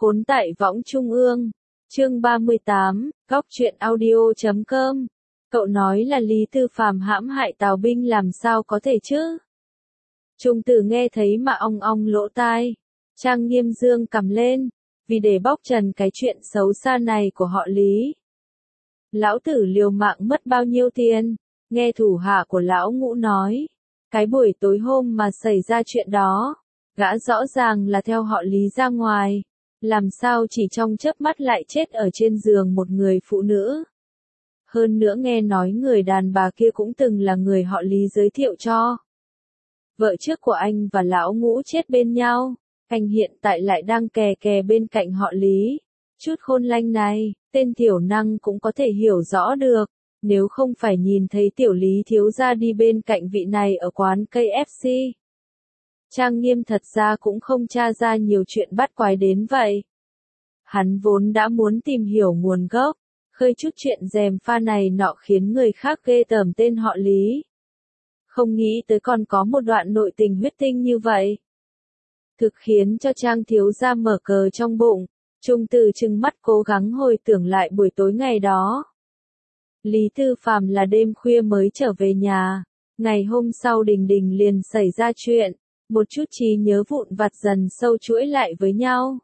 Khốn tại võng trung ương. Chương 38, Góc truyện audio.com. Cậu nói là Lý Tư Phàm hãm hại Tào binh làm sao có thể chứ? Trung Tử nghe thấy mà ong ong lỗ tai. Trang Nghiêm dương cầm lên, vì để bóc trần cái chuyện xấu xa này của họ Lý. Lão tử liều mạng mất bao nhiêu tiền, nghe thủ hạ của lão Ngũ nói. Cái buổi tối hôm mà xảy ra chuyện đó, gã rõ ràng là theo họ Lý ra ngoài, làm sao chỉ trong chớp mắt lại chết ở trên giường một người phụ nữ. Hơn nữa nghe nói người đàn bà kia cũng từng là người họ Lý giới thiệu cho. Vợ trước của anh và lão Ngũ chết bên nhau, anh hiện tại lại đang kè kè bên cạnh họ Lý. Chút khôn lanh này, tên tiểu năng cũng có thể hiểu rõ được, nếu không phải nhìn thấy tiểu Lý thiếu gia đi bên cạnh vị này ở quán KFC. Trang Nghiêm thật ra cũng không tra ra nhiều chuyện bắt quái đến vậy. Hắn vốn đã muốn tìm hiểu nguồn gốc, khơi chút chuyện gièm pha này nọ khiến người khác ghê tởm tên họ Lý. Không nghĩ tới còn có một đoạn nội tình huyết tinh như vậy. Thực khiến cho Trang thiếu gia mở cờ trong bụng, Trung Tử trừng mắt cố gắng hồi tưởng lại buổi tối ngày đó. Lý Tư Phàm là đêm khuya mới trở về nhà, ngày hôm sau Đình Đình liền xảy ra chuyện, một chút trí nhớ vụn vặt dần sâu chuỗi lại với nhau.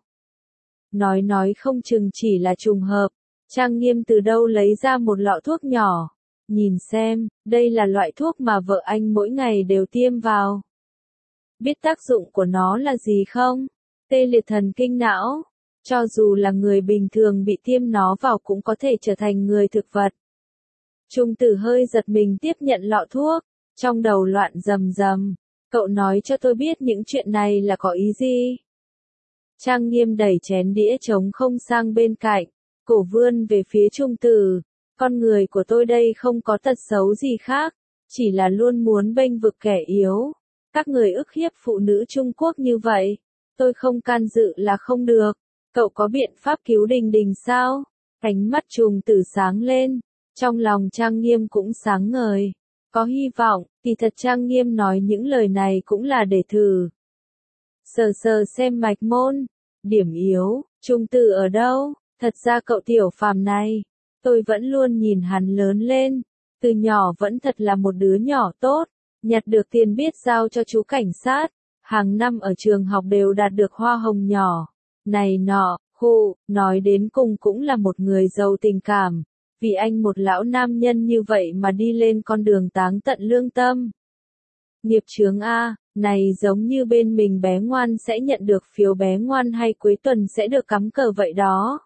Nói không chừng chỉ là trùng hợp, Trang Nghiêm từ đâu lấy ra một lọ thuốc nhỏ, nhìn xem, đây là loại thuốc mà vợ anh mỗi ngày đều tiêm vào. Biết tác dụng của nó là gì không? Tê liệt thần kinh não. Cho dù là người bình thường bị tiêm nó vào cũng có thể trở thành người thực vật. Trung Tử hơi giật mình tiếp nhận lọ thuốc, trong đầu loạn rầm rầm. Cậu nói cho tôi biết những chuyện này là có ý gì? Trang Nghiêm đẩy chén đĩa trống không sang bên cạnh, cổ vươn về phía Trung Tử. Con người của tôi đây không có tật xấu gì khác, chỉ là luôn muốn bênh vực kẻ yếu. Các người ức hiếp phụ nữ Trung Quốc như vậy, tôi không can dự là không được. Cậu có biện pháp cứu Đình Đình sao? Ánh mắt Trung Tử sáng lên, trong lòng Trang Nghiêm cũng sáng ngời. Có hy vọng, thì thật Trang Nghiêm nói những lời này cũng là để thử. Sờ sờ xem mạch môn, điểm yếu, Trung Tử ở đâu? Thật ra cậu tiểu phàm này, tôi vẫn luôn nhìn hắn lớn lên, từ nhỏ vẫn thật là một đứa nhỏ tốt, nhặt được tiền biết giao cho chú cảnh sát, hàng năm ở trường học đều đạt được hoa hồng nhỏ, này nọ, nói đến cùng cũng là một người giàu tình cảm, vì anh một lão nam nhân như vậy mà đi lên con đường táng tận lương tâm. Nghiệp chướng A, này giống như bên mình bé ngoan sẽ nhận được phiếu bé ngoan hay cuối tuần sẽ được cắm cờ vậy đó.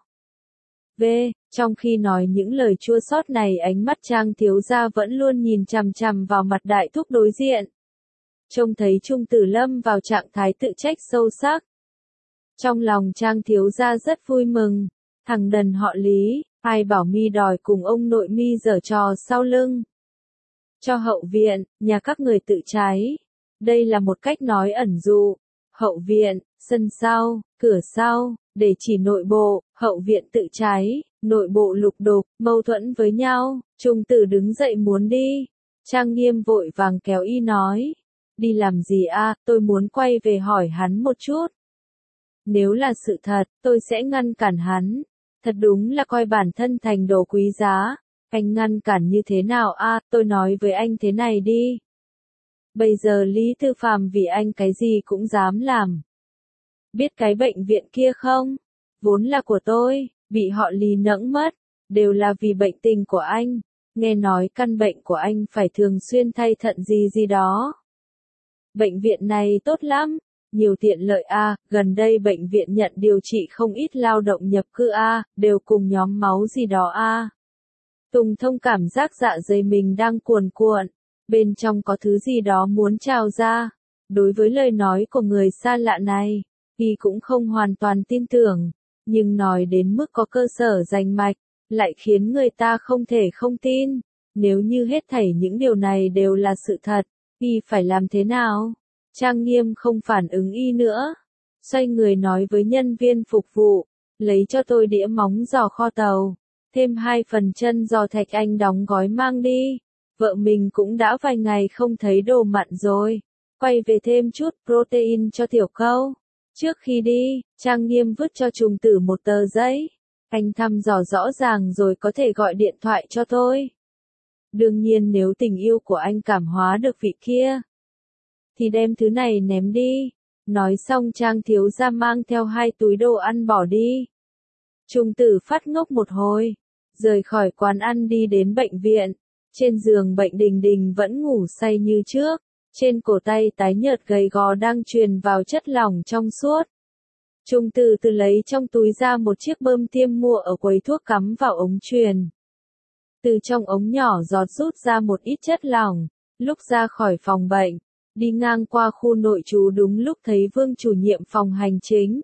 Trong khi nói những lời chua xót này ánh mắt Trang thiếu gia vẫn luôn nhìn chằm chằm vào mặt đại thúc đối diện. Trông thấy Trung Tử lâm vào trạng thái tự trách sâu sắc. Trong lòng Trang thiếu gia rất vui mừng, thằng đần họ Lý, ai bảo mi đòi cùng ông nội mi giở trò sau lưng. Cho hậu viện, nhà các người tự cháy. Đây là một cách nói ẩn dụ. Hậu viện, sân sau, cửa sau, để chỉ nội bộ, hậu viện tự cháy, nội bộ lục đục, mâu thuẫn với nhau. Trung Tử đứng dậy muốn đi. Trang Nghiêm vội vàng kéo y nói. Đi làm gì a? Tôi muốn quay về hỏi hắn một chút. Nếu là sự thật, tôi sẽ ngăn cản hắn. Thật đúng là coi bản thân thành đồ quý giá. Anh ngăn cản như thế nào a? Tôi nói với anh thế này đi. Bây giờ Lý Tư Phàm vì anh cái gì cũng dám làm. Biết cái bệnh viện kia không? Vốn là của tôi, bị họ Lý nẫng mất. Đều là vì bệnh tình của anh. Nghe nói căn bệnh của anh phải thường xuyên thay thận gì đó. Bệnh viện này tốt lắm. Nhiều tiện lợi a, gần đây bệnh viện nhận điều trị không ít lao động nhập cư a, đều cùng nhóm máu gì đó a. Tùng Thông cảm giác dạ dày mình đang cuồn cuộn, bên trong có thứ gì đó muốn trào ra. Đối với lời nói của người xa lạ này, y cũng không hoàn toàn tin tưởng, nhưng nói đến mức có cơ sở rành mạch, lại khiến người ta không thể không tin. Nếu như hết thảy những điều này đều là sự thật, y phải làm thế nào? Trang Nghiêm không phản ứng y nữa, xoay người nói với nhân viên phục vụ, lấy cho tôi đĩa móng giò kho tàu, thêm 2 phần chân giò thạch anh đóng gói mang đi. Vợ mình cũng đã vài ngày không thấy đồ mặn rồi, quay về thêm chút protein cho tiểu câu. Trước khi đi, Trang Nghiêm vứt cho Trung Tử một tờ giấy. Anh thăm dò rõ ràng rồi có thể gọi điện thoại cho tôi. Đương nhiên nếu tình yêu của anh cảm hóa được vị kia, thì đem thứ này ném đi. Nói xong Trang thiếu gia mang theo 2 túi đồ ăn bỏ đi. Trung Tử phát ngốc một hồi, rời khỏi quán ăn đi đến bệnh viện. Trên giường bệnh Đình Đình vẫn ngủ say như trước. Trên cổ tay tái nhợt gầy gò đang truyền vào chất lỏng trong suốt. Trung Tử từ lấy trong túi ra một chiếc bơm tiêm mua ở quầy thuốc cắm vào ống truyền. Từ trong ống nhỏ giọt rút ra một ít chất lỏng. Lúc ra khỏi phòng bệnh, đi ngang qua khu nội trú đúng lúc thấy Vương chủ nhiệm phòng hành chính.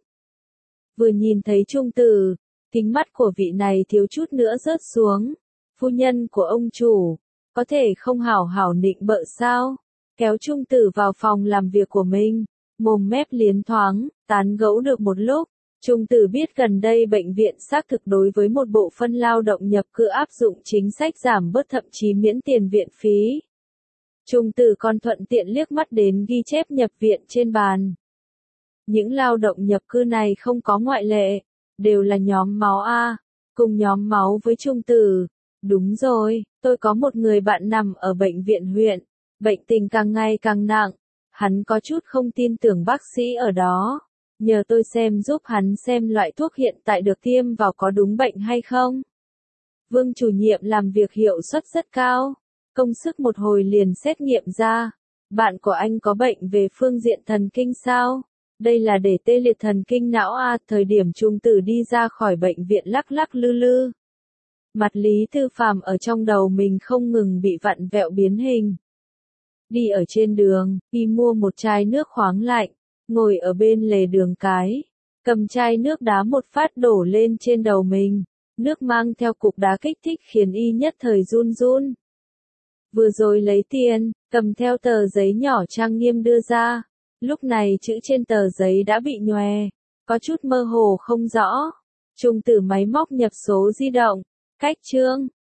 Vừa nhìn thấy Trung Tử, kính mắt của vị này thiếu chút nữa rớt xuống. Phu nhân của ông chủ, có thể không hảo hảo nịnh bợ sao? Kéo Trung Tử vào phòng làm việc của mình, mồm mép liến thoáng, tán gẫu được một lúc. Trung Tử biết gần đây bệnh viện xác thực đối với một bộ phận lao động nhập cư áp dụng chính sách giảm bớt thậm chí miễn tiền viện phí. Trung Tử còn thuận tiện liếc mắt đến ghi chép nhập viện trên bàn. Những lao động nhập cư này không có ngoại lệ, đều là nhóm máu A, cùng nhóm máu với Trung Tử. Đúng rồi, tôi có một người bạn nằm ở bệnh viện huyện, bệnh tình càng ngày càng nặng, hắn có chút không tin tưởng bác sĩ ở đó. Nhờ tôi xem giúp hắn xem loại thuốc hiện tại được tiêm vào có đúng bệnh hay không. Vương chủ nhiệm làm việc hiệu suất rất cao, công sức một hồi liền xét nghiệm ra. Bạn của anh có bệnh về phương diện thần kinh sao? Đây là để tê liệt thần kinh não A. Thời điểm Trung Tử đi ra khỏi bệnh viện lắc lắc lư lư. Mặt Lý Tư Phàm ở trong đầu mình không ngừng bị vặn vẹo biến hình. Đi ở trên đường, đi mua một chai nước khoáng lạnh, ngồi ở bên lề đường cái, cầm chai nước đá một phát đổ lên trên đầu mình. Nước mang theo cục đá kích thích khiến y nhất thời run run. Vừa rồi lấy tiền, cầm theo tờ giấy nhỏ Trang Nghiêm đưa ra. Lúc này chữ trên tờ giấy đã bị nhòe, có chút mơ hồ không rõ. Trung Tử máy móc nhập số di động, cách chương.